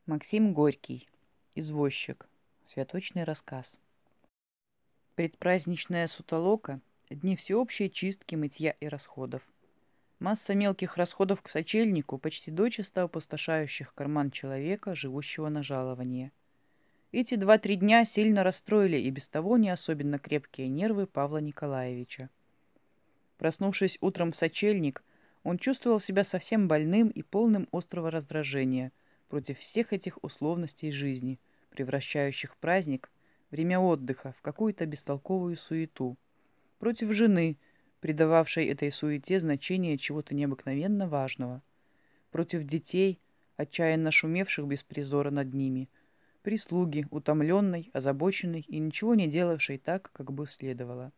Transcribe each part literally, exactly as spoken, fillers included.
Максим Горький. Извозчик. Святочный рассказ. Предпраздничная сутолока, дни всеобщей чистки, мытья и расходов. Масса мелких расходов к сочельнику, почти дочисто опустошающих карман человека, живущего на жалование. Эти два-три дня сильно расстроили и без того не особенно крепкие нервы Павла Николаевича. Проснувшись утром в сочельник, он чувствовал себя совсем больным и полным острого раздражения против всех этих условностей жизни, превращающих праздник, время отдыха, в какую-то бестолковую суету, против жены, придававшей этой суете значение чего-то необыкновенно важного, против детей, отчаянно шумевших без призора над ними, прислуги, утомленной, озабоченной и ничего не делавшей так, как бы следовало.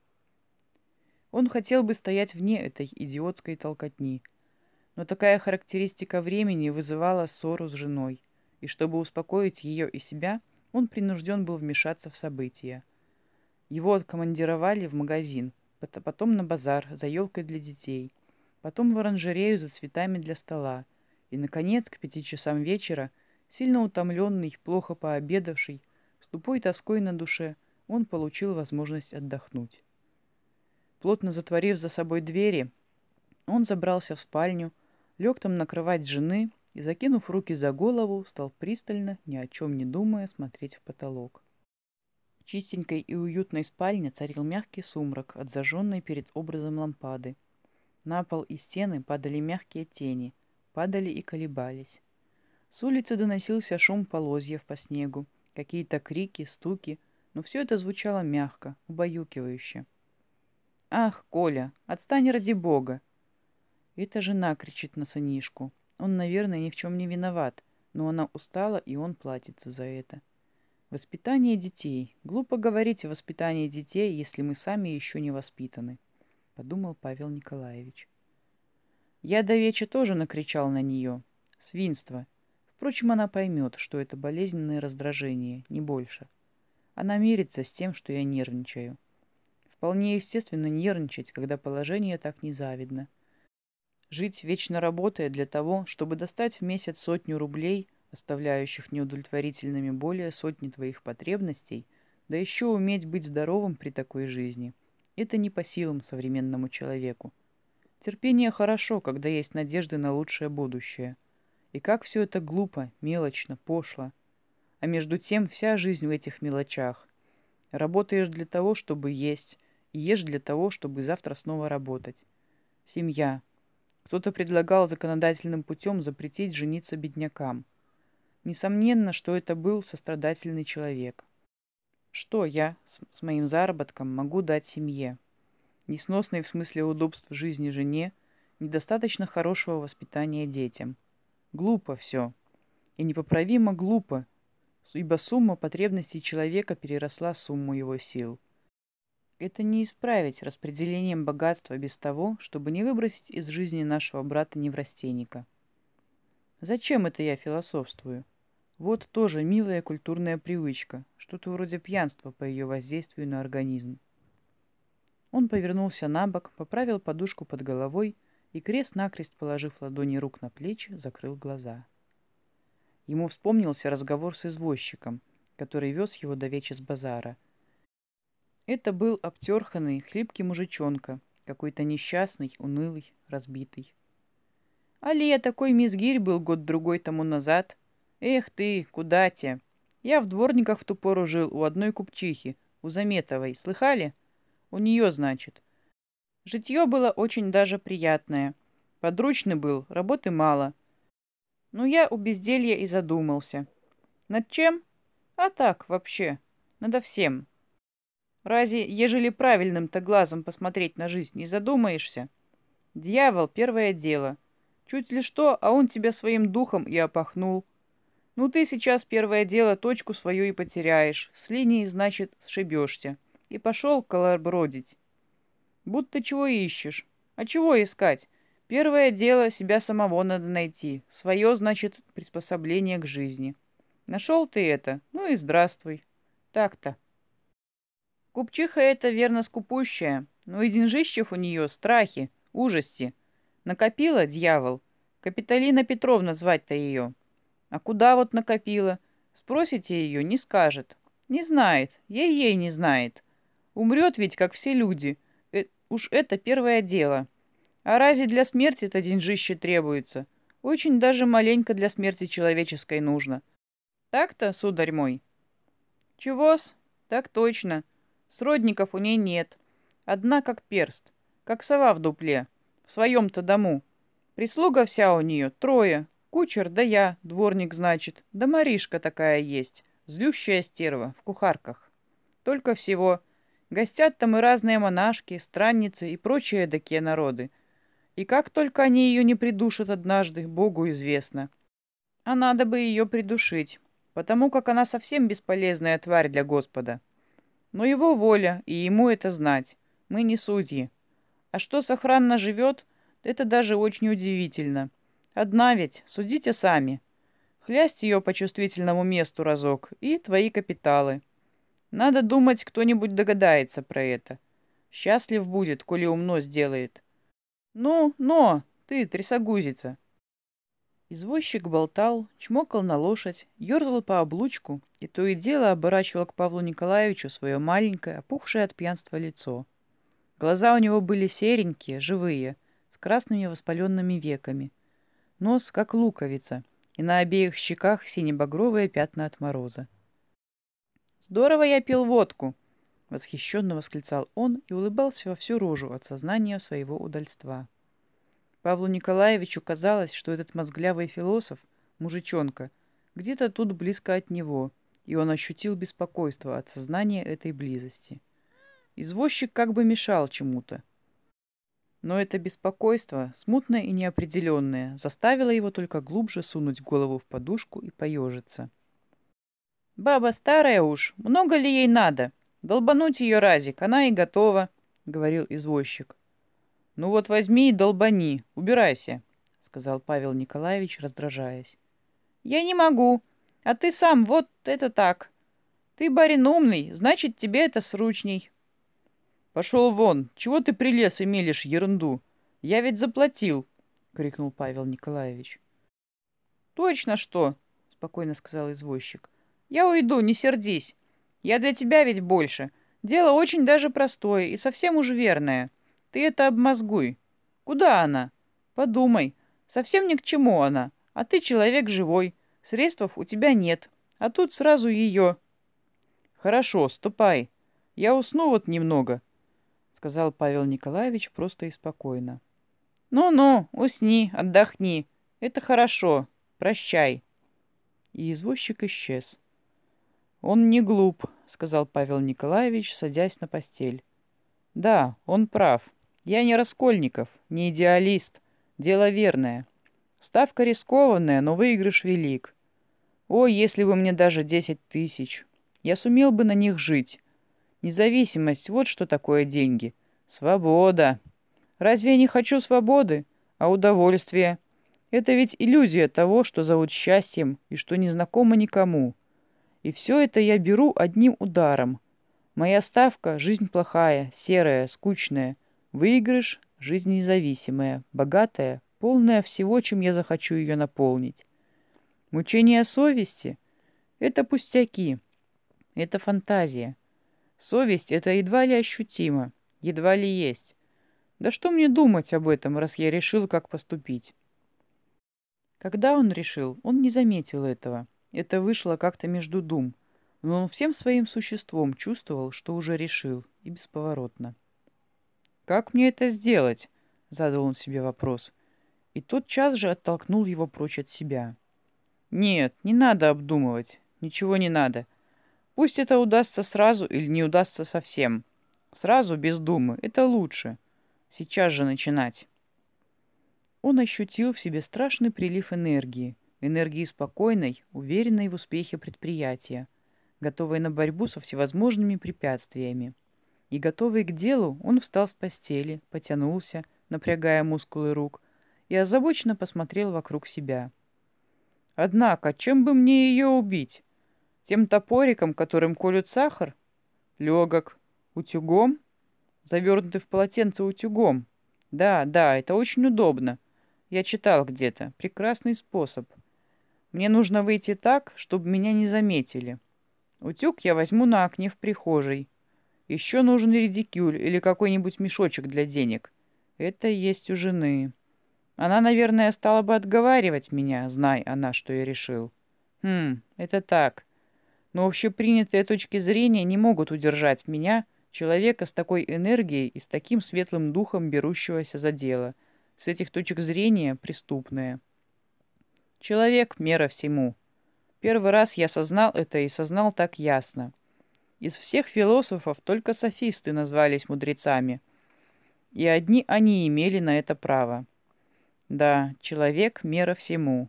Он хотел бы стоять вне этой идиотской толкотни, но такая характеристика времени вызывала ссору с женой, и чтобы успокоить ее и себя, он принужден был вмешаться в события. Его откомандировали в магазин, потом на базар за елкой для детей, потом в оранжерею за цветами для стола, и, наконец, к пяти часам вечера, сильно утомленный, плохо пообедавший, с тупой тоской на душе, он получил возможность отдохнуть. Плотно затворив за собой двери, он забрался в спальню, лег там на кровать жены и, закинув руки за голову, стал пристально, ни о чем не думая, смотреть в потолок. В чистенькой и уютной спальне царил мягкий сумрак от зажженной перед образом лампады. На пол и стены падали мягкие тени, падали и колебались. С улицы доносился шум полозьев по снегу, какие-то крики, стуки, но все это звучало мягко, убаюкивающе. «Ах, Коля, отстань ради бога!» Это жена кричит на сынишку. Он, наверное, ни в чем не виноват, но она устала, и он платится за это. Воспитание детей. Глупо говорить о воспитании детей, если мы сами еще не воспитаны, подумал Павел Николаевич. Я давеча тоже накричал на нее. Свинство. Впрочем, она поймет, что это болезненное раздражение, не больше. Она мирится с тем, что я нервничаю. Вполне естественно нервничать, когда положение так незавидно. Жить, вечно работая для того, чтобы достать в месяц сотню рублей, оставляющих неудовлетворительными более сотни твоих потребностей, да еще уметь быть здоровым при такой жизни, это не по силам современному человеку. Терпение хорошо, когда есть надежды на лучшее будущее. И как все это глупо, мелочно, пошло. А между тем вся жизнь в этих мелочах. Работаешь для того, чтобы есть, и ешь для того, чтобы завтра снова работать. Семья. Кто-то предлагал законодательным путем запретить жениться беднякам. Несомненно, что это был сострадательный человек. Что я с, с моим заработком могу дать семье? Несносной в смысле удобств жизни жене, недостаточно хорошего воспитания детям. Глупо все. И непоправимо глупо, ибо сумма потребностей человека переросла сумму его сил. Это не исправить распределением богатства без того, чтобы не выбросить из жизни нашего брата-неврастенника. Зачем это я философствую? Вот тоже милая культурная привычка, что-то вроде пьянства по ее воздействию на организм. Он повернулся на бок, поправил подушку под головой и, крест-накрест положив ладони рук на плечи, закрыл глаза. Ему вспомнился разговор с извозчиком, который вез его давеча с базара. Это был обтерханный, хлипкий мужичонка, какой-то несчастный, унылый, разбитый. «Али я такой мизгирь был год-другой тому назад? Эх ты, куда те? Я в дворниках в ту пору жил у одной купчихи, у Заметовой, слыхали? У нее, значит. Житье было очень даже приятное. Подручный был, работы мало. Ну, я у безделья и задумался. Над чем? А так, вообще, надо всем. Разве, ежели правильным-то глазом посмотреть на жизнь, не задумаешься? Дьявол — первое дело. Чуть ли что, а он тебя своим духом и опахнул. Ну ты сейчас первое дело точку свою и потеряешь, с линии, значит, сшибешься. И пошел колобродить. Будто чего ищешь. А чего искать? Первое дело себя самого надо найти. Свое, значит, приспособление к жизни. Нашел ты это? Ну и здравствуй. Так-то. Купчиха эта верно скупущая, но и деньжищев у нее страхи, ужасти. Накопила, дьявол. Капитолина Петровна звать-то ее. А куда вот накопила? Спросите ее, не скажет. Не знает, ей-ей не знает. Умрет ведь, как все люди. Э, уж это первое дело. А разве для смерти-то деньжище требуется? Очень даже маленько для смерти человеческой нужно. Так-то, сударь мой? Чего-с? Так точно. Сродников у ней нет. Одна как перст, как сова в дупле. В своем-то дому. Прислуга вся у нее, трое. Кучер, да я, дворник, значит. Да Маришка такая есть, злющая стерва, в кухарках. Только всего. Гостят там и разные монашки, странницы и прочие эдакие народы. И как только они ее не придушат однажды, Богу известно. А надо бы ее придушить, потому как она совсем бесполезная тварь для Господа. Но его воля, и ему это знать. Мы не судьи. А что сохранно живет, это даже очень удивительно. Одна ведь, судите сами. Хлясть ее по чувствительному месту разок, и твои капиталы. Надо думать, кто-нибудь догадается про это. Счастлив будет, коли умно сделает. Ну, но, ты, трясогузица. Извозчик болтал, чмокал на лошадь, ерзал по облучку и то и дело оборачивал к Павлу Николаевичу свое маленькое, опухшее от пьянства лицо. Глаза у него были серенькие, живые, с красными воспаленными веками. Нос, как луковица, и на обеих щеках сине-багровые пятна от мороза. «Здорово я пил водку!» — восхищенно восклицал он и улыбался во всю рожу от сознания своего удальства. Павлу Николаевичу казалось, что этот мозглявый философ, мужичонка, где-то тут близко от него, и он ощутил беспокойство от сознания этой близости. Извозчик как бы мешал чему-то. Но это беспокойство, смутное и неопределенное, заставило его только глубже сунуть голову в подушку и поежиться. «Баба старая уж, много ли ей надо? Долбануть ее разик, она и готова», — говорил извозчик. «Ну вот возьми и долбани, убирайся», — сказал Павел Николаевич, раздражаясь. «Я не могу. А ты сам вот это так. Ты, барин, умный, значит, тебе это сручней». «Пошел вон! Чего ты прилез и мелешь ерунду? Я ведь заплатил!» — крикнул Павел Николаевич. «Точно что!» — спокойно сказал извозчик. «Я уйду, не сердись. Я для тебя ведь больше. Дело очень даже простое и совсем уж верное. Ты это обмозгуй. Куда она? Подумай. Совсем ни к чему она. А ты человек живой. Средств у тебя нет. А тут сразу ее...» «Хорошо, ступай. Я усну вот немного», — сказал Павел Николаевич просто и спокойно. «Ну-ну, усни, отдохни. Это хорошо. Прощай». И извозчик исчез. «Он не глуп», — сказал Павел Николаевич, садясь на постель. «Да, он прав. Я не Раскольников, не идеалист. Дело верное. Ставка рискованная, но выигрыш велик. О, если бы мне даже десять тысяч. Я сумел бы на них жить. Независимость — вот что такое деньги. Свобода. Разве я не хочу свободы? А удовольствие? Это ведь иллюзия того, что зовут счастьем и что не знакомо никому. И все это я беру одним ударом. Моя ставка — жизнь плохая, серая, скучная. Выигрыш — жизнь независимая, богатая, полная всего, чем я захочу ее наполнить. Мучение совести — это пустяки, это фантазия. Совесть — это едва ли ощутимо, едва ли есть. Да что мне думать об этом, раз я решил, как поступить? Когда он решил, он не заметил этого. Это вышло как-то между дум. Но он всем своим существом чувствовал, что уже решил, и бесповоротно. «Как мне это сделать?» — задал он себе вопрос. И тотчас же оттолкнул его прочь от себя. «Нет, не надо обдумывать. Ничего не надо. Пусть это удастся сразу или не удастся совсем. Сразу, без думы, это лучше. Сейчас же начинать». Он ощутил в себе страшный прилив энергии, энергии спокойной, уверенной в успехе предприятия, готовой на борьбу со всевозможными препятствиями. И готовый к делу, он встал с постели, потянулся, напрягая мускулы рук, и озабоченно посмотрел вокруг себя. «Однако, чем бы мне ее убить? Тем топориком, которым колют сахар? Легок. Утюгом? Завернутый в полотенце утюгом? Да, да, это очень удобно. Я читал где-то. Прекрасный способ. Мне нужно выйти так, чтобы меня не заметили. Утюг я возьму на окне в прихожей. Еще нужен редикюль или какой-нибудь мешочек для денег. Это есть у жены. Она, наверное, стала бы отговаривать меня, знай она, что я решил. Хм, это так. Но общепринятые точки зрения не могут удержать меня, человека с такой энергией и с таким светлым духом, берущегося за дело. С этих точек зрения преступное. Человек — мера всему. Первый раз я сознал это и сознал так ясно. Из всех философов только софисты назвались мудрецами, и одни они имели на это право. Да, человек — мера всему.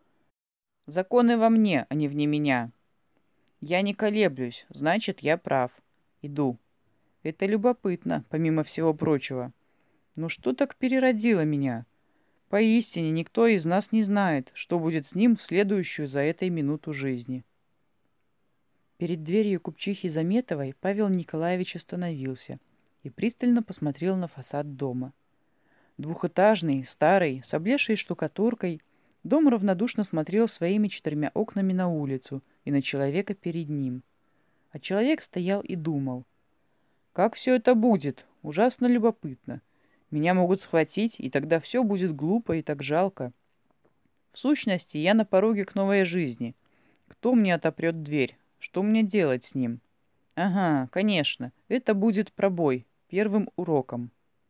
Законы во мне, а не вне меня. Я не колеблюсь, значит, я прав. Иду. Это любопытно, помимо всего прочего. Но что так переродило меня? Поистине, никто из нас не знает, что будет с ним в следующую за этой минуту жизни. Перед дверью купчихи Заметовой Павел Николаевич остановился и пристально посмотрел на фасад дома. Двухэтажный, старый, с облезшей штукатуркой, дом равнодушно смотрел своими четырьмя окнами на улицу и на человека перед ним. А человек стоял и думал. «Как все это будет? Ужасно любопытно. Меня могут схватить, и тогда все будет глупо и так жалко. В сущности, я на пороге к новой жизни. Кто мне отопрет дверь? Что мне делать с ним? Ага, конечно, это будет пробой, первым уроком».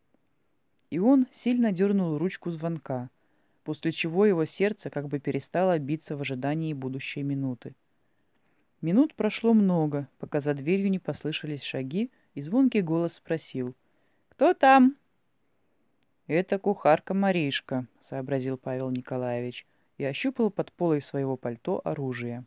И он сильно дернул ручку звонка, после чего его сердце как бы перестало биться в ожидании будущей минуты. Минут прошло много, пока за дверью не послышались шаги, и звонкий голос спросил: «Кто там?» «Это кухарка Маришка», — сообразил Павел Николаевич и ощупал под полой своего пальто оружие.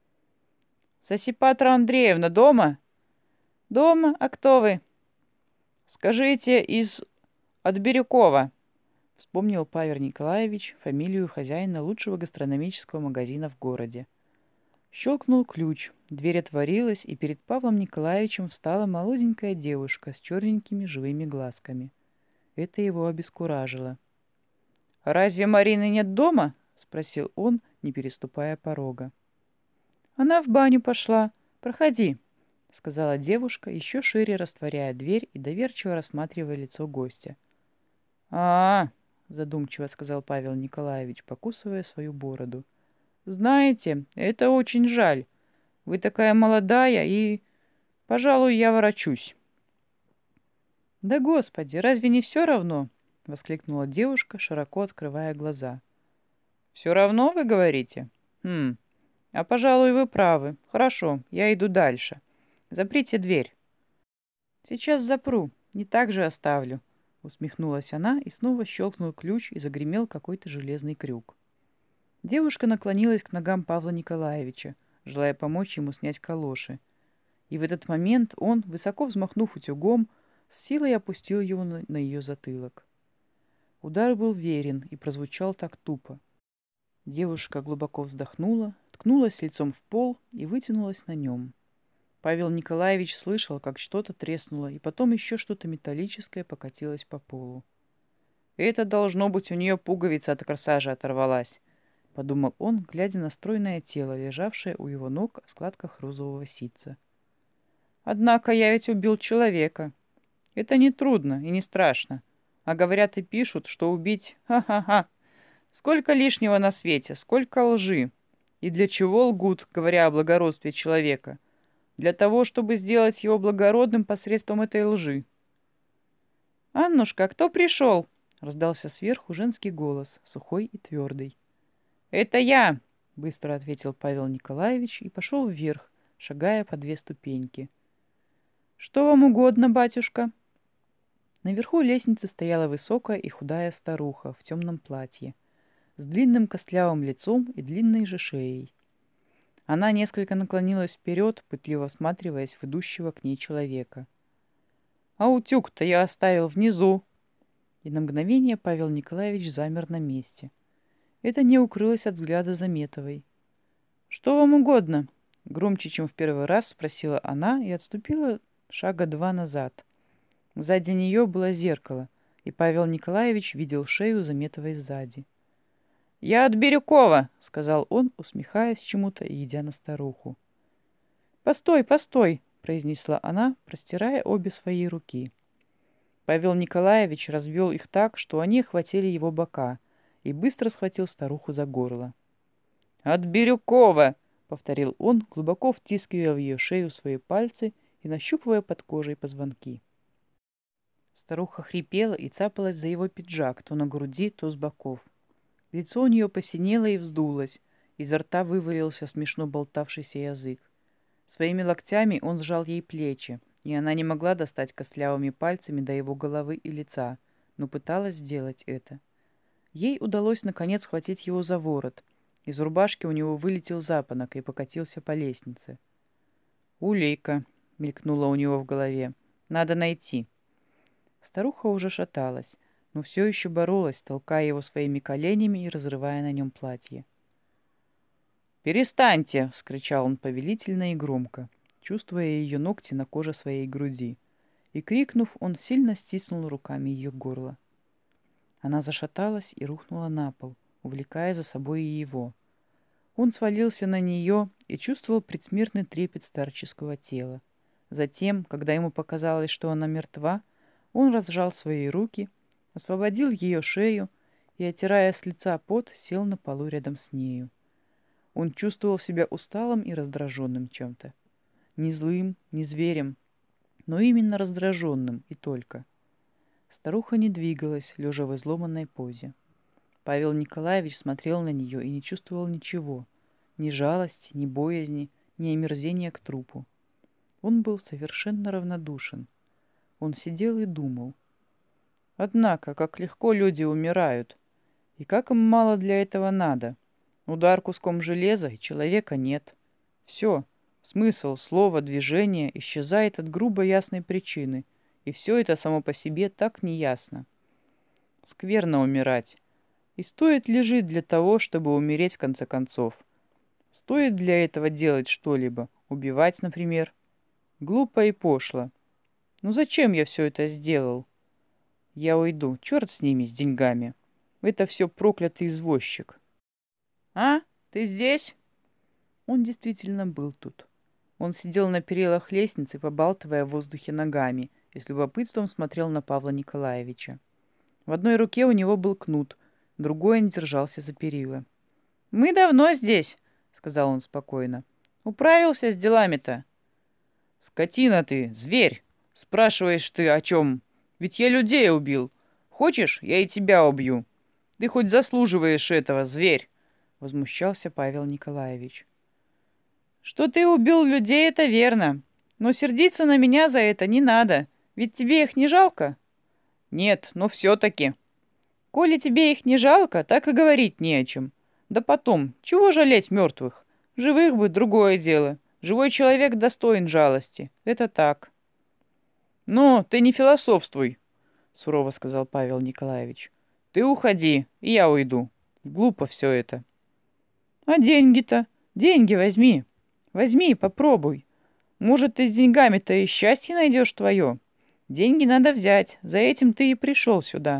«Сосипатра Андреевна дома?» «Дома? А кто вы?» «Скажите, из... от Бирюкова», — вспомнил Павел Николаевич фамилию хозяина лучшего гастрономического магазина в городе. Щелкнул ключ, дверь отворилась, и перед Павлом Николаевичем встала молоденькая девушка с черненькими живыми глазками. Это его обескуражило. «Разве Марины нет дома?» — спросил он, не переступая порога. «Она в баню пошла. Проходи», — сказала девушка, еще шире растворяя дверь и доверчиво рассматривая лицо гостя. «А-а-а», — задумчиво сказал Павел Николаевич, покусывая свою бороду. «Знаете, это очень жаль. Вы такая молодая и... Пожалуй, я ворочусь». «Да господи, разве не все равно?» — воскликнула девушка, широко открывая глаза. «Все равно, вы говорите? Хм, а, пожалуй, вы правы. Хорошо, я иду дальше. Заприте дверь». «Сейчас запру, не так же оставлю», — усмехнулась она и снова щелкнул ключ, и загремел какой-то железный крюк. Девушка наклонилась к ногам Павла Николаевича, желая помочь ему снять калоши. И в этот момент он, высоко взмахнув утюгом, с силой опустил его на, на ее затылок. Удар был верен и прозвучал так тупо. Девушка глубоко вздохнула, ткнулась лицом в пол и вытянулась на нем. Павел Николаевич слышал, как что-то треснуло, и потом еще что-то металлическое покатилось по полу. «Это, должно быть, у нее пуговица от корсажа оторвалась», — подумал он, глядя на стройное тело, лежавшее у его ног в складках розового ситца. «Однако я ведь убил человека. Это не трудно и не страшно. А говорят и пишут, что убить... Ха-ха-ха! Сколько лишнего на свете, сколько лжи! И для чего лгут, говоря о благородстве человека? Для того, чтобы сделать его благородным посредством этой лжи». «Аннушка, кто пришел?» — раздался сверху женский голос, сухой и твердый. «Это я!» — быстро ответил Павел Николаевич и пошел вверх, шагая по две ступеньки. «Что вам угодно, батюшка?» Наверху лестницы стояла высокая и худая старуха в темном платье, с длинным костлявым лицом и длинной же шеей. Она несколько наклонилась вперед, пытливо всматриваясь в идущего к ней человека. «А утюг-то я оставил внизу!» И на мгновение Павел Николаевич замер на месте. Это не укрылось от взгляда Заметовой. «Что вам угодно?» — громче, чем в первый раз, спросила она и отступила шага два назад. Сзади нее было зеркало, и Павел Николаевич видел шею Заметовой сзади. «Я от Бирюкова», — сказал он, усмехаясь чему-то и идя на старуху. «Постой, постой», — произнесла она, простирая обе свои руки. Павел Николаевич развел их так, что они охватили его бока, и быстро схватил старуху за горло. «От Бирюкова!» — повторил он, глубоко втискивая в ее шею свои пальцы и нащупывая под кожей позвонки. Старуха хрипела и цапалась за его пиджак то на груди, то с боков. Лицо у нее посинело и вздулось, изо рта вывалился смешно болтавшийся язык. Своими локтями он сжал ей плечи, и она не могла достать костлявыми пальцами до его головы и лица, но пыталась сделать это. Ей удалось наконец схватить его за ворот. Из рубашки у него вылетел запонок и покатился по лестнице. «Улейка», — мелькнула у него в голове, — «надо найти». Старуха уже шаталась, но все еще боролась, толкая его своими коленями и разрывая на нем платье. «Перестаньте!» — вскричал он повелительно и громко, чувствуя ее ногти на коже своей груди. И, крикнув, он сильно стиснул руками ее горло. Она зашаталась и рухнула на пол, увлекая за собой и его. Он свалился на нее и чувствовал предсмертный трепет старческого тела. Затем, когда ему показалось, что она мертва, он разжал свои руки, освободил ее шею и, отирая с лица пот, сел на полу рядом с нею. Он чувствовал себя усталым и раздраженным чем-то. Не злым, не зверем, но именно раздраженным и только. Старуха не двигалась, лежа в изломанной позе. Павел Николаевич смотрел на нее и не чувствовал ничего. Ни жалости, ни боязни, ни омерзения к трупу. Он был совершенно равнодушен. Он сидел и думал. Однако, как легко люди умирают. И как им мало для этого надо. Удар куском железа, и человека нет. Все. Смысл, слово, движение исчезает от грубо ясной причины. И все это само по себе так неясно. Скверно умирать. И стоит ли жить для того, чтобы умереть в конце концов? Стоит для этого делать что-либо? Убивать, например? Глупо и пошло. Ну зачем я все это сделал? Я уйду, черт с ними, с деньгами. Это все проклятый извозчик. «А, ты здесь?» Он действительно был тут. Он сидел на перилах лестницы, побалтывая в воздухе ногами, и с любопытством смотрел на Павла Николаевича. В одной руке у него был кнут, другой он держался за перила. «Мы давно здесь», — сказал он спокойно. «Управился с делами-то». «Скотина ты, зверь! Спрашиваешь ты о чем? Ведь я людей убил. Хочешь, я и тебя убью. Ты хоть заслуживаешь этого, зверь!» — возмущался Павел Николаевич. «Что ты убил людей, это верно. Но сердиться на меня за это не надо. Ведь тебе их не жалко?» «Нет, но все-таки». «Коли тебе их не жалко, так и говорить не о чем. Да потом, чего жалеть мертвых? Живых бы другое дело. Живой человек достоин жалости. Это так». «Ну, ты не философствуй», — сурово сказал Павел Николаевич. «Ты уходи, и я уйду. Глупо все это». «А деньги-то? Деньги возьми. Возьми и попробуй. Может, ты с деньгами-то и счастье найдешь твое? Деньги надо взять, за этим ты и пришел сюда».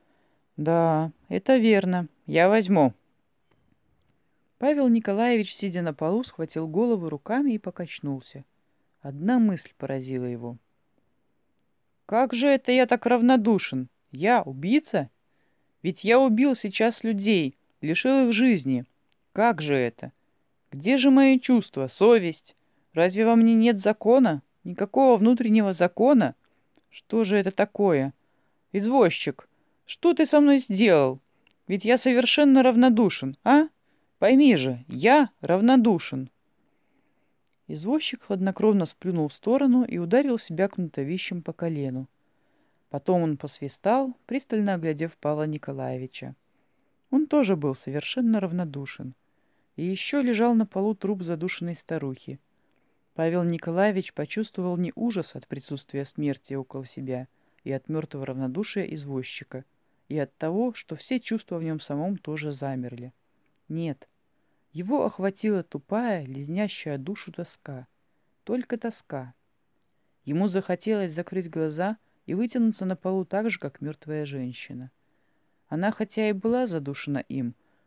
«Да, это верно. Я возьму». Павел Николаевич, сидя на полу, схватил голову руками и покачнулся. Одна мысль поразила его. «Как же это я так равнодушен? Я убийца? Ведь я убил сейчас людей, лишил их жизни. Как же это? Где же мои чувства, совесть? Разве во мне нет закона? Никакого внутреннего закона? Что же это такое? Извозчик, что ты со мной сделал? Ведь я совершенно равнодушен, а? Пойми же, я равнодушен». Извозчик хладнокровно сплюнул в сторону и ударил себя кнутовищем по колену. Потом он посвистал, пристально оглядев Павла Николаевича. Он тоже был совершенно равнодушен. И еще лежал на полу труп задушенной старухи. Павел Николаевич почувствовал не ужас от присутствия смерти около себя и от мертвого равнодушия извозчика, и от того, что все чувства в нем самом тоже замерли. Нет, его охватила тупая, леденящая душу тоска. Только тоска. Ему захотелось закрыть глаза и вытянуться на полу так же, как мертвая женщина. Она хотя и была задушена им,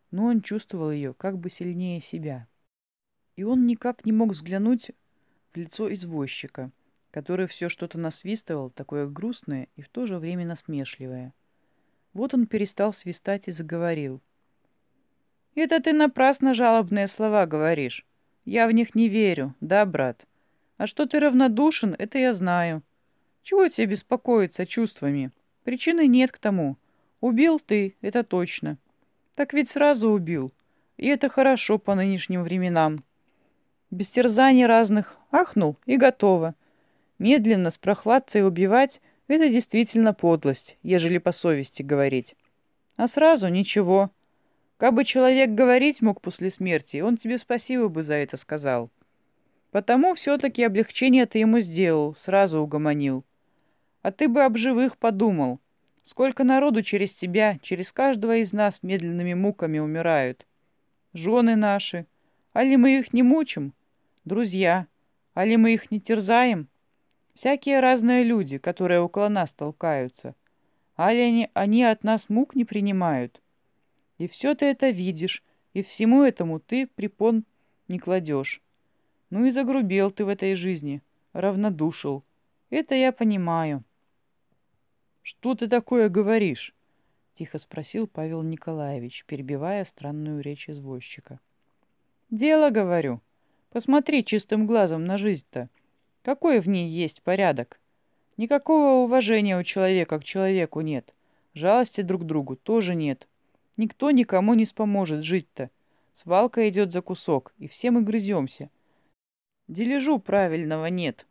но он чувствовал ее как бы сильнее себя. И он никак не мог взглянуть в лицо извозчика, который все что-то насвистывал, такое грустное и в то же время насмешливое. Вот он перестал свистать и заговорил. «Это ты напрасно жалобные слова говоришь. Я в них не верю, да, брат? А что ты равнодушен, это я знаю. Чего тебе беспокоиться чувствами? Причины нет к тому. Убил ты, это точно. Так ведь сразу убил. И это хорошо по нынешним временам. Без терзаний разных ахнул и готово. Медленно, с прохладцей убивать — это действительно подлость, ежели по совести говорить. А сразу ничего. Кабы человек говорить мог после смерти, он тебе спасибо бы за это сказал. Потому все-таки облегчение ты ему сделал, сразу угомонил. А ты бы об живых подумал. Сколько народу через тебя, через каждого из нас медленными муками умирают. Жены наши. Али мы их не мучим? Друзья. Али мы их не терзаем? Всякие разные люди, которые около нас толкаются. Али они, они от нас мук не принимают? И все ты это видишь, и всему этому ты препон не кладешь. Ну и загрубел ты в этой жизни, равнодушил. Это я понимаю. «Что ты такое говоришь?» — тихо спросил Павел Николаевич, перебивая странную речь извозчика. «Дело, говорю. Посмотри чистым глазом на жизнь-то. Какой в ней есть порядок? Никакого уважения у человека к человеку нет. Жалости друг к другу тоже нет. Никто никому не споможет жить-то. Свалка идет за кусок, и все мы грыземся. Дележу правильного нет.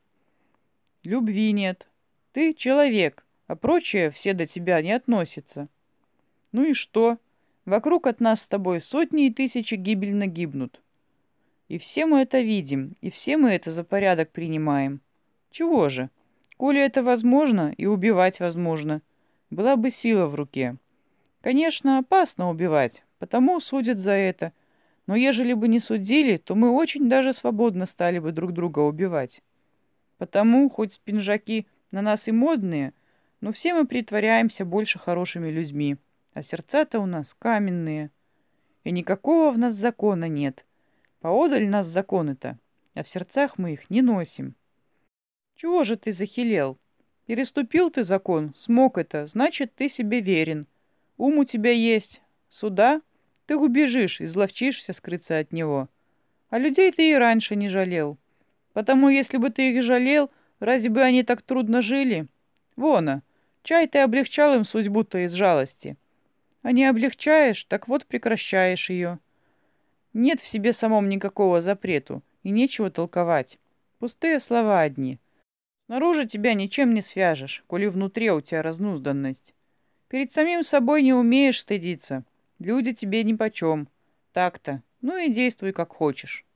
Любви нет. Ты человек, а прочее все до тебя не относится. Ну и что? Вокруг от нас с тобой сотни и тысячи гибельно гибнут. И все мы это видим, и все мы это за порядок принимаем. Чего же? Коли это возможно, и убивать возможно, была бы сила в руке. Конечно, опасно убивать, потому судят за это. Но ежели бы не судили, то мы очень даже свободно стали бы друг друга убивать. Потому, хоть пинжаки на нас и модные, но все мы притворяемся больше хорошими людьми, а сердца-то у нас каменные. И никакого в нас закона нет. Поодаль нас законы-то, а в сердцах мы их не носим. Чего же ты захилел? Переступил ты закон, смог это, значит, ты себе верен. Ум у тебя есть. Суда? Ты убежишь, изловчишься скрыться от него. А людей ты и раньше не жалел. Потому если бы ты их жалел, разве бы они так трудно жили? Вон, чай ты облегчал им судьбу-то из жалости. А не облегчаешь, так вот прекращаешь ее. Нет в себе самом никакого запрету, и нечего толковать. Пустые слова одни. Снаружи тебя ничем не свяжешь, коли внутри у тебя разнузданность. Перед самим собой не умеешь стыдиться. Люди тебе нипочем. Так-то. Ну и действуй, как хочешь.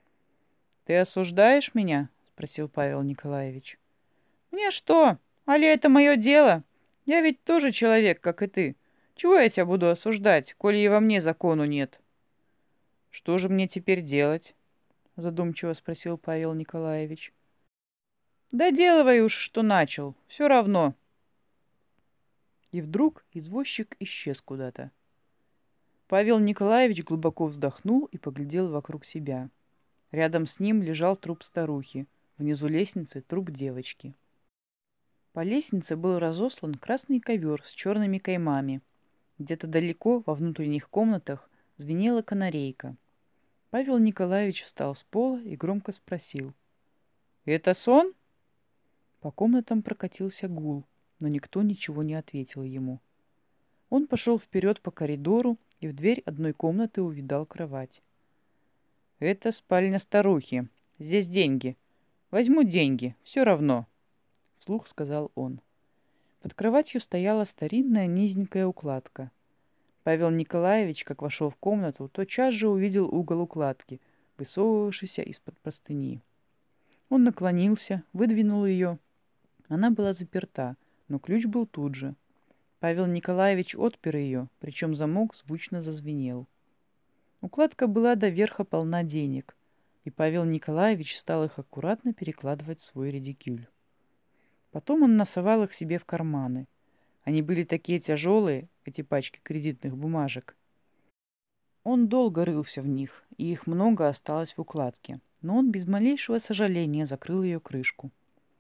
«Ты осуждаешь меня?» — спросил Павел Николаевич. «Мне что? Али это мое дело? Я ведь тоже человек, как и ты. Чего я тебя буду осуждать, коли и во мне закону нет?» «Что же мне теперь делать?» — задумчиво спросил Павел Николаевич. «Да делай уж, что начал. Все равно». И вдруг извозчик исчез куда-то. Павел Николаевич глубоко вздохнул и поглядел вокруг себя. Рядом с ним лежал труп старухи, внизу лестницы труп девочки. По лестнице был разослан красный ковер с черными каймами. Где-то далеко, во внутренних комнатах, звенела канарейка. Павел Николаевич встал с пола и громко спросил. «Это сон?» По комнатам прокатился гул, но никто ничего не ответил ему. Он пошел вперед по коридору и в дверь одной комнаты увидал кровать. «Это спальня старухи. Здесь деньги. Возьму деньги, все равно», — вслух сказал он. Под кроватью стояла старинная низенькая укладка. Павел Николаевич, как вошел в комнату, тотчас же увидел угол укладки, высовывавшийся из-под простыни. Он наклонился, выдвинул ее. Она была заперта, но ключ был тут же. Павел Николаевич отпер ее, причем замок звучно зазвенел. Укладка была до верха полна денег, и Павел Николаевич стал их аккуратно перекладывать в свой редикюль. Потом он носовал их себе в карманы. Они были такие тяжелые, эти пачки кредитных бумажек. Он долго рылся в них, и их много осталось в укладке, но он без малейшего сожаления закрыл ее крышку.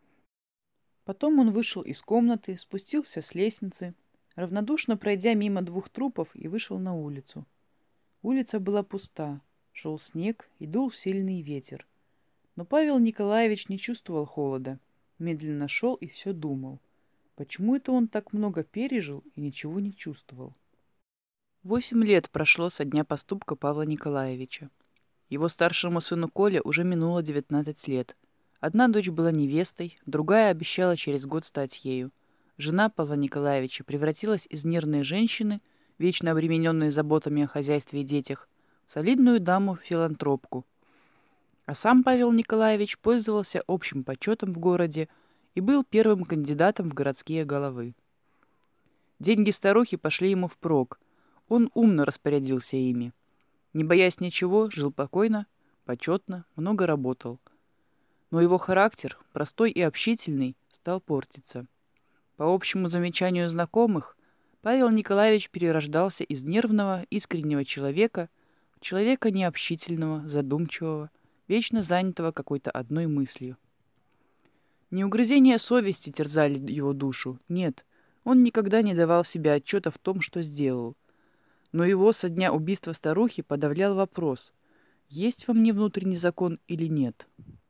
Потом он вышел из комнаты, спустился с лестницы, равнодушно пройдя мимо двух трупов, и вышел на улицу. Улица была пуста, шел снег и дул сильный ветер. Но Павел Николаевич не чувствовал холода, медленно шел и все думал. Почему это он так много пережил и ничего не чувствовал? Восемь лет прошло со дня поступка Павла Николаевича. Его старшему сыну Коле уже минуло девятнадцать лет. Одна дочь была невестой, другая обещала через год стать ею. Жена Павла Николаевича превратилась из нервной женщины, вечно обремененной заботами о хозяйстве и детях, в солидную даму-филантропку. А сам Павел Николаевич пользовался общим почетом в городе и был первым кандидатом в городские головы. Деньги старухи пошли ему впрок. Он умно распорядился ими. Не боясь ничего, жил покойно, почетно, много работал. Но его характер, простой и общительный, стал портиться. По общему замечанию знакомых, Павел Николаевич перерождался из нервного, искреннего человека в человека необщительного, задумчивого, вечно занятого какой-то одной мыслью. Не угрызения совести терзали его душу, нет, он никогда не давал себе отчета в том, что сделал. Но его со дня убийства старухи подавлял вопрос, есть во мне внутренний закон или нет.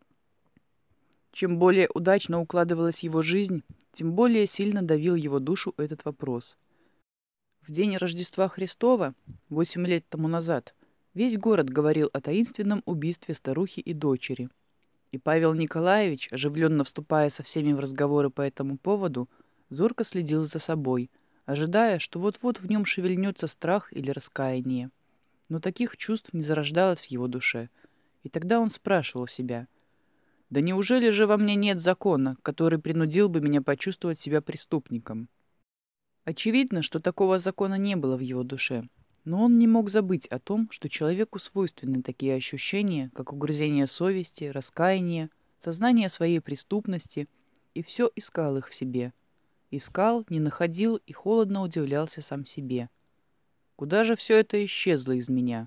Чем более удачно укладывалась его жизнь, тем более сильно давил его душу этот вопрос. В день Рождества Христова, восемь лет тому назад, весь город говорил о таинственном убийстве старухи и дочери. И Павел Николаевич, оживленно вступая со всеми в разговоры по этому поводу, зорко следил за собой, ожидая, что вот-вот в нем шевельнется страх или раскаяние. Но таких чувств не зарождалось в его душе. И тогда он спрашивал себя, «Да неужели же во мне нет закона, который принудил бы меня почувствовать себя преступником?» Очевидно, что такого закона не было в его душе. Но он не мог забыть о том, что человеку свойственны такие ощущения, как угрызение совести, раскаяние, сознание своей преступности, и все искал их в себе. Искал, не находил и холодно удивлялся сам себе. Куда же все это исчезло из меня?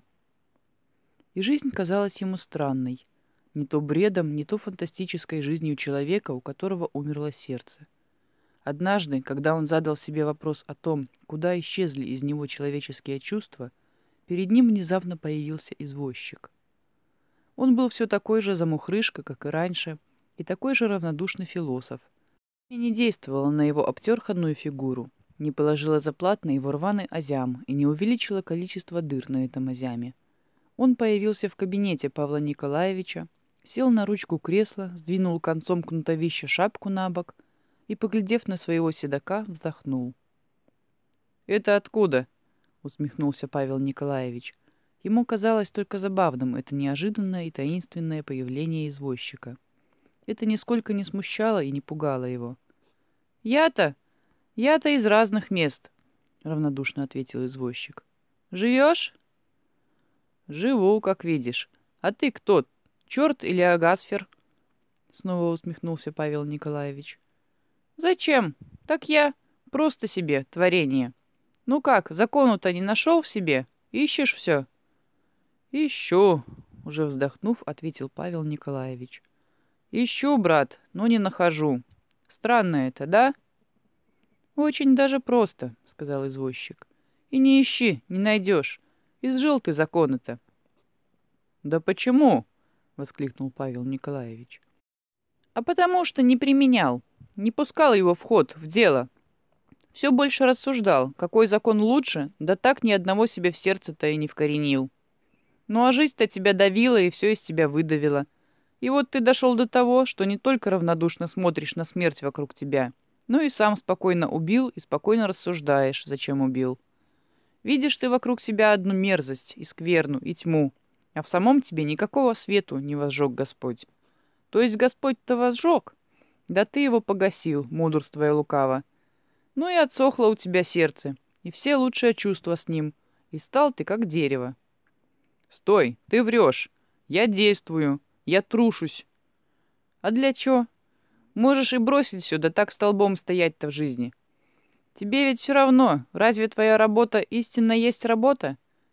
И жизнь казалась ему странной. Не то бредом, не то фантастической жизнью человека, у которого умерло сердце. Однажды, когда он задал себе вопрос о том, куда исчезли из него человеческие чувства, перед ним внезапно появился извозчик. Он был все такой же замухрышка, как и раньше, и такой же равнодушный философ. И не действовала на его обтерханную фигуру, не положила заплат на его рваный азям и не увеличила количество дыр на этом азяме. Он появился в кабинете Павла Николаевича, сел на ручку кресла, сдвинул концом кнутовища шапку на бок и, поглядев на своего седока, вздохнул. «Это откуда?» — усмехнулся Павел Николаевич. Ему казалось только забавным это неожиданное и таинственное появление извозчика. Это нисколько не смущало и не пугало его. «Я-то? Я-то из разных мест», — равнодушно ответил извозчик. «Живешь?» «Живу, как видишь. А ты кто, черт или агасфер?» Снова усмехнулся Павел Николаевич. «Зачем? Так я просто себе творение. Ну как, закону-то не нашел в себе? Ищешь все?» «Ищу», — уже вздохнув, ответил Павел Николаевич. «Ищу, брат, но не нахожу. Странно это, да?» «Очень даже просто», — сказал извозчик. «И не ищи, не найдешь. Изжил ты законы-то». «Да почему?» — воскликнул Павел Николаевич. «А потому что не применял, не пускал его в ход, в дело. Все больше рассуждал, какой закон лучше, да так ни одного себе в сердце-то и не вкоренил. Ну а жизнь-то тебя давила и все из тебя выдавила. И вот ты дошел до того, что не только равнодушно смотришь на смерть вокруг тебя, но и сам спокойно убил и спокойно рассуждаешь, зачем убил. Видишь ты вокруг себя одну мерзость, и скверну, и тьму, а в самом тебе никакого свету не возжег Господь. То есть Господь-то возжег, да ты его погасил, мудрствуя лукаво. Ну и отсохло у тебя сердце, и все лучшие чувства с ним, и стал ты как дерево». «Стой, ты врешь. Я действую, я трушусь». «А для чё? Можешь и бросить всё, да так столбом стоять-то в жизни. Тебе ведь все равно, разве твоя работа истинно есть работа?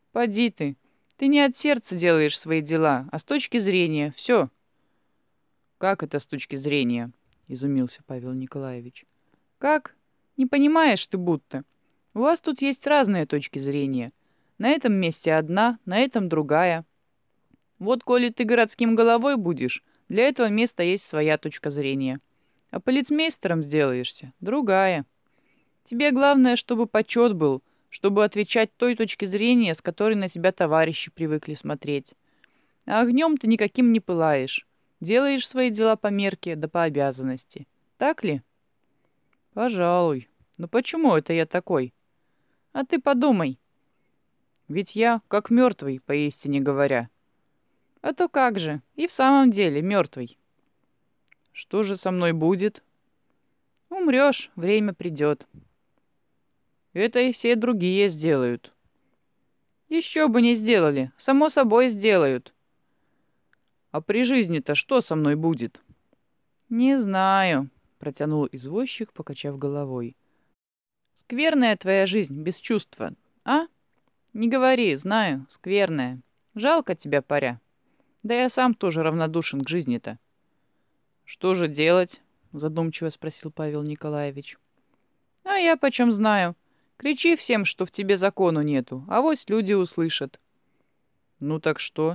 Поди ты. Ты не от сердца делаешь свои дела, а с точки зрения. Все. Как это с точки зрения? Изумился Павел Николаевич. Как? Не понимаешь ты будто. У вас тут есть разные точки зрения. На этом месте одна, на этом другая. Вот коли ты городским головой будешь, для этого места есть своя точка зрения. А полицмейстером сделаешься — другая. Тебе главное, чтобы почет был, чтобы отвечать той точке зрения, с которой на тебя товарищи привыкли смотреть. А огнем ты никаким не пылаешь. Делаешь свои дела по мерке да по обязанности. Так ли? Пожалуй. Но почему это я такой? А ты подумай. Ведь я как мертвый, поистине говоря. А то как же, и в самом деле мертвый. Что же со мной будет? Умрешь, время придет. Это и все другие сделают. Еще бы не сделали, само собой сделают. А при жизни-то что со мной будет? Не знаю, протянул извозчик, покачав головой. Скверная твоя жизнь без чувства, а? Не говори, знаю, скверная. Жалко тебя, паря. Да я сам тоже равнодушен к жизни-то. Что же делать? Задумчиво спросил Павел Николаевич. А я почем знаю? Кричи всем, что в тебе закону нету, а вось люди услышат. Ну так что?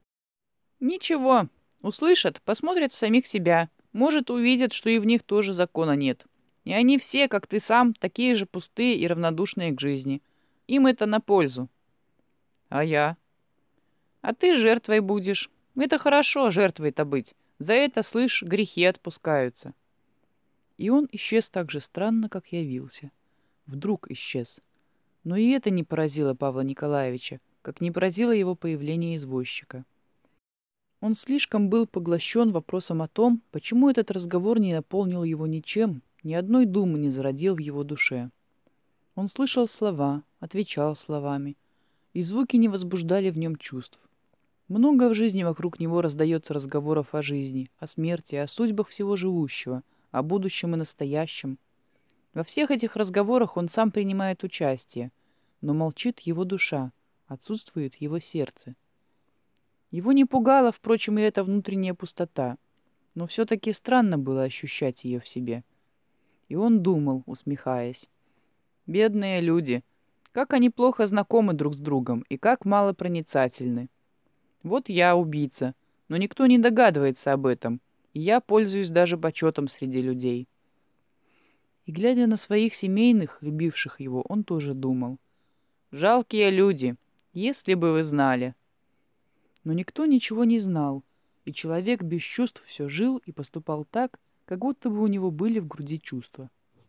Ничего. Услышат, посмотрят в самих себя. Может, увидят, что и в них тоже закона нет. И они все, как ты сам, такие же пустые и равнодушные к жизни. Им это на пользу. А я? А ты жертвой будешь. Это хорошо, жертвой-то быть. За это, слышь, грехи отпускаются. И он исчез так же странно, как явился. Вдруг исчез. Но и это не поразило Павла Николаевича, как не поразило его появление извозчика. Он слишком был поглощен вопросом о том, почему этот разговор не наполнил его ничем, ни одной думы не зародил в его душе. Он слышал слова, отвечал словами, и звуки не возбуждали в нем чувств. Много в жизни вокруг него раздается разговоров о жизни, о смерти, о судьбах всего живущего, о будущем и настоящем. Во всех этих разговорах он сам принимает участие, но молчит его душа, отсутствует его сердце. Его не пугала, впрочем, и эта внутренняя пустота, но все-таки странно было ощущать ее в себе. И он думал, усмехаясь: «Бедные люди! Как они плохо знакомы друг с другом и как мало проницательны! Вот я убийца, но никто не догадывается об этом, и я пользуюсь даже почетом среди людей». И, глядя на своих семейных, любивших его, он тоже думал: «Жалкие люди, если бы вы знали». Но никто ничего не знал, и человек без чувств все жил и поступал так, как будто бы у него были в груди чувства.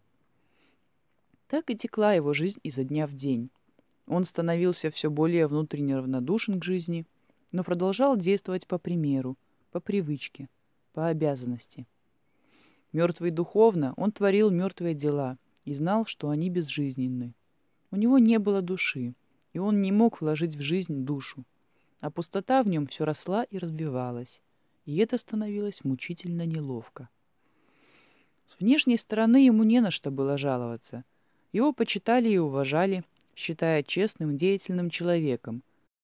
Так и текла его жизнь изо дня в день. Он становился все более внутренне равнодушен к жизни, но продолжал действовать по примеру, по привычке, по обязанности. Мертвый духовно, он творил мертвые дела и знал, что они безжизненны. У него не было души, и он не мог вложить в жизнь душу, а пустота в нем все росла и разбивалась, и это становилось мучительно неловко. С внешней стороны ему не на что было жаловаться. Его почитали и уважали, считая честным, деятельным человеком.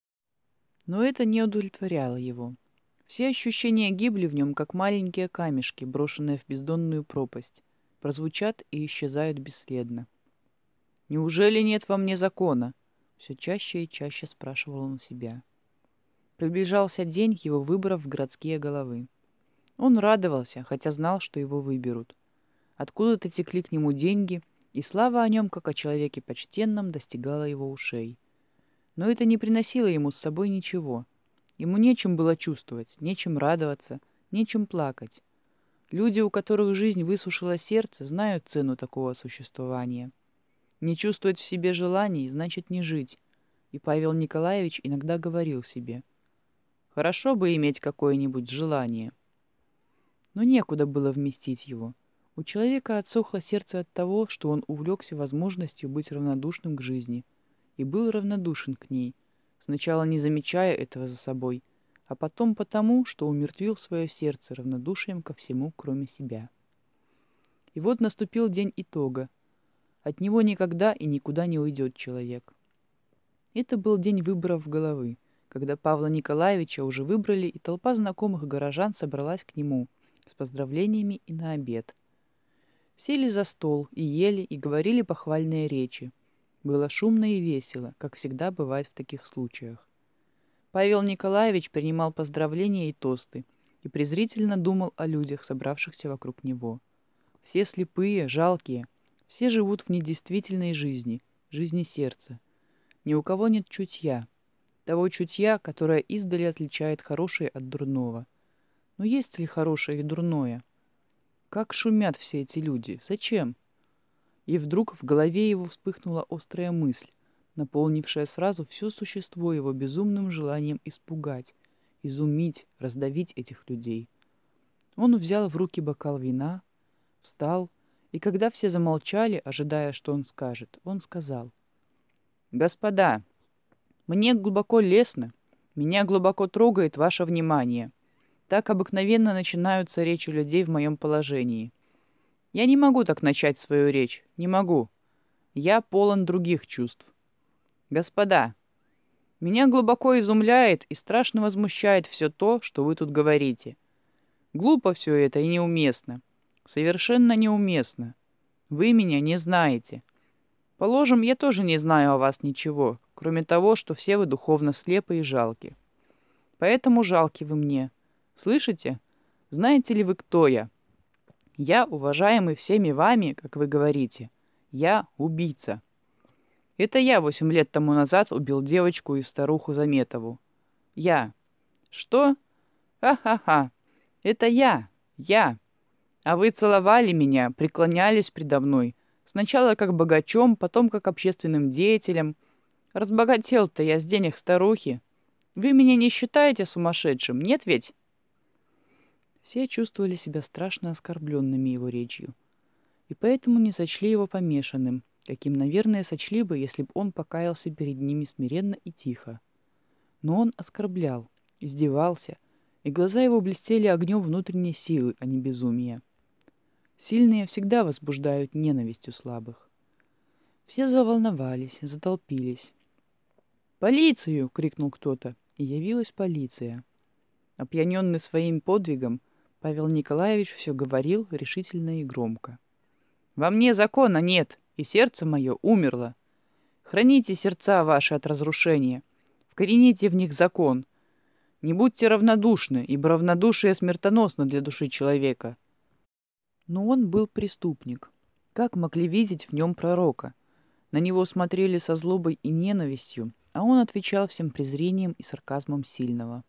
Но это не удовлетворяло его. Все ощущения гибли в нем, как маленькие камешки, брошенные в бездонную пропасть, прозвучат и исчезают бесследно. «Неужели нет во мне закона?» — все чаще и чаще спрашивал он себя. Приближался день его выборов в городские головы. Он радовался, хотя знал, что его выберут. Откуда-то текли к нему деньги, и слава о нем, как о человеке почтенном, достигала его ушей. Но это не приносило ему с собой ничего. Ему нечем было чувствовать, нечем радоваться, нечем плакать. Люди, у которых жизнь высушила сердце, знают цену такого существования. Не чувствовать в себе желаний значит не жить. И Павел Николаевич иногда говорил себе: «Хорошо бы иметь какое-нибудь желание». Но некуда было вместить его. У человека отсохло сердце от того, что он увлекся возможностью быть равнодушным к жизни, и был равнодушен к ней, сначала не замечая этого за собой, а потом потому, что умертвил свое сердце равнодушием ко всему, кроме себя. И вот наступил день итога. От него никогда и никуда не уйдет человек. Это был день выборов головы, когда Павла Николаевича уже выбрали, и толпа знакомых горожан собралась к нему с поздравлениями и на обед. Сели за стол и ели, и говорили похвальные речи. Было шумно и весело, как всегда бывает в таких случаях. Павел Николаевич принимал поздравления и тосты и презрительно думал о людях, собравшихся вокруг него. Все слепые, жалкие, все живут в недействительной жизни, жизни сердца. Ни у кого нет чутья, того чутья, которое издали отличает хорошее от дурного. Но есть ли хорошее и дурное? Как шумят все эти люди? Зачем? И вдруг в голове его вспыхнула острая мысль, наполнившая сразу все существо его безумным желанием испугать, изумить, раздавить этих людей. Он взял в руки бокал вина, встал, и когда все замолчали, ожидая, что он скажет, он сказал: «Господа, мне глубоко лестно, меня глубоко трогает ваше внимание. Так обыкновенно начинаются речи людей в моем положении. Я не могу так начать свою речь, не могу. Я полон других чувств. Господа, меня глубоко изумляет и страшно возмущает все то, что вы тут говорите. Глупо все это и неуместно. Совершенно неуместно. Вы меня не знаете. Положим, я тоже не знаю о вас ничего, кроме того, что все вы духовно слепы и жалки. Поэтому жалки вы мне. Слышите? Знаете ли вы, кто я? Я, уважаемый всеми вами, как вы говорите, я убийца. Это я восемь лет тому назад убил девочку и старуху Заметову. Я. Что? Ха-ха-ха. Это я. Я. А вы целовали меня, преклонялись предо мной. Сначала как богачом, потом как общественным деятелем. Разбогател-то я с денег старухи. Вы меня не считаете сумасшедшим, нет ведь?» Все чувствовали себя страшно оскорбленными его речью, и поэтому не сочли его помешанным, каким, наверное, сочли бы, если бы он покаялся перед ними смиренно и тихо. Но он оскорблял, издевался, и глаза его блестели огнем внутренней силы, а не безумия. Сильные всегда возбуждают ненависть у слабых. Все заволновались, затолпились. «Полицию!» — крикнул кто-то, и явилась полиция. Опьяненный своим подвигом, Павел Николаевич все говорил решительно и громко. «Во мне закона нет, и сердце мое умерло. Храните сердца ваши от разрушения, вкорените в них закон. Не будьте равнодушны, ибо равнодушие смертоносно для души человека». Но он был преступник. Как могли видеть в нем пророка? На него смотрели со злобой и ненавистью, а он отвечал всем презрением и сарказмом сильного.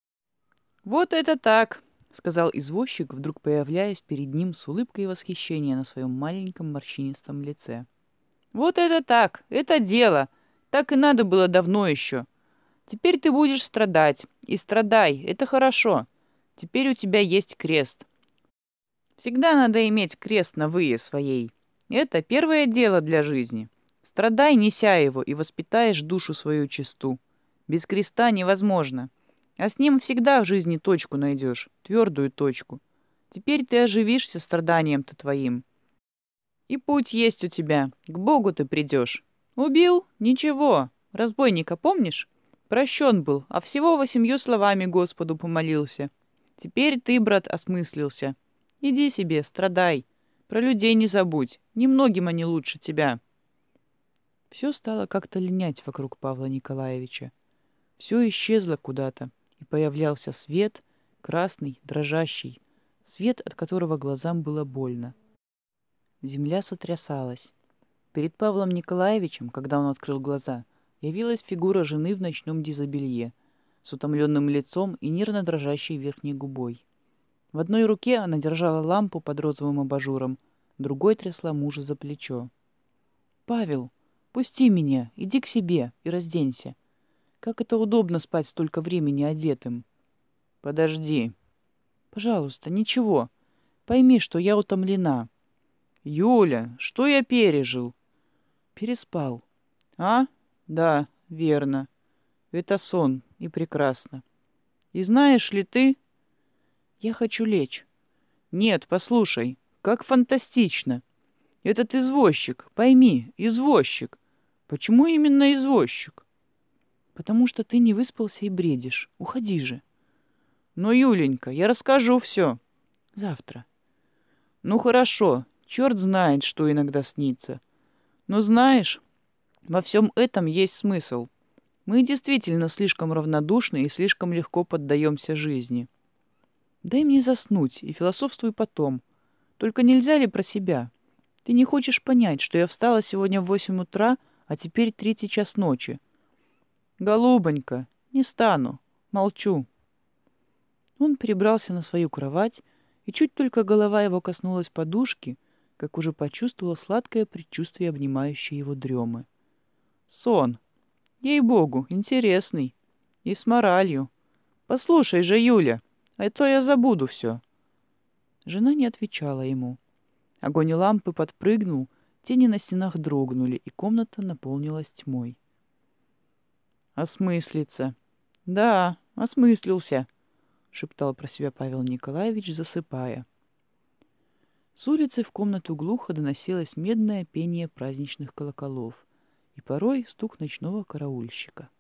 «Вот это так!» — сказал извозчик, вдруг появляясь перед ним с улыбкой восхищения на своем маленьком морщинистом лице. «Вот это так! Это дело! Так и надо было давно еще! Теперь ты будешь страдать. И страдай, это хорошо. Теперь у тебя есть крест. Всегда надо иметь крест на вые своей. Это первое дело для жизни. Страдай, неся его, и воспитаешь душу свою чисту. Без креста невозможно. А с ним всегда в жизни точку найдешь, твердую точку. Теперь ты оживишься страданием-то твоим. И путь есть у тебя, к Богу ты придешь. Убил? Ничего. Разбойника помнишь? Прощен был, а всего восемью словами Господу помолился. Теперь ты, брат, осмыслился. Иди себе, страдай. Про людей не забудь, немногим они лучше тебя». Все стало как-то линять вокруг Павла Николаевича. Все исчезло куда-то, и появлялся свет, красный, дрожащий, свет, от которого глазам было больно. Земля сотрясалась. Перед Павлом Николаевичем, когда он открыл глаза, явилась фигура жены в ночном дезобелье, с утомленным лицом и нервно дрожащей верхней губой. В одной руке она держала лампу под розовым абажуром, другой трясла мужа за плечо. «Павел, пусти меня, иди к себе и разденься. Как это удобно спать столько времени одетым». «Подожди». «Пожалуйста, ничего. Пойми, что я утомлена». «Юля, что я пережил?» «Переспал». «А? Да, верно. Это сон, и прекрасно. И знаешь ли ты...» «Я хочу лечь». «Нет, послушай, как фантастично. Этот извозчик, пойми, извозчик. Почему именно извозчик? Потому что ты не выспался и бредишь. Уходи же. Ну, Юленька, я расскажу все. Завтра. Ну, хорошо. Черт знает, что иногда снится. Но знаешь, во всем этом есть смысл. Мы действительно слишком равнодушны и слишком легко поддаемся жизни. Дай мне заснуть и философствуй потом. Только нельзя ли про себя? Ты не хочешь понять, что я встала сегодня в восемь утра, а теперь третий час ночи. Голубонька, не стану. Молчу. Он перебрался на свою кровать, и чуть только голова его коснулась подушки, как уже почувствовал сладкое предчувствие обнимающей его дремы. Сон. Ей-богу, интересный. И с моралью. Послушай же, Юля, а то я забуду все. Жена не отвечала ему. Огонь лампы подпрыгнул, тени на стенах дрогнули, и комната наполнилась тьмой. «Осмыслиться. Да, осмыслился», — шептал про себя Павел Николаевич, засыпая. С улицы в комнату глухо доносилось медное пение праздничных колоколов и порой стук ночного караульщика.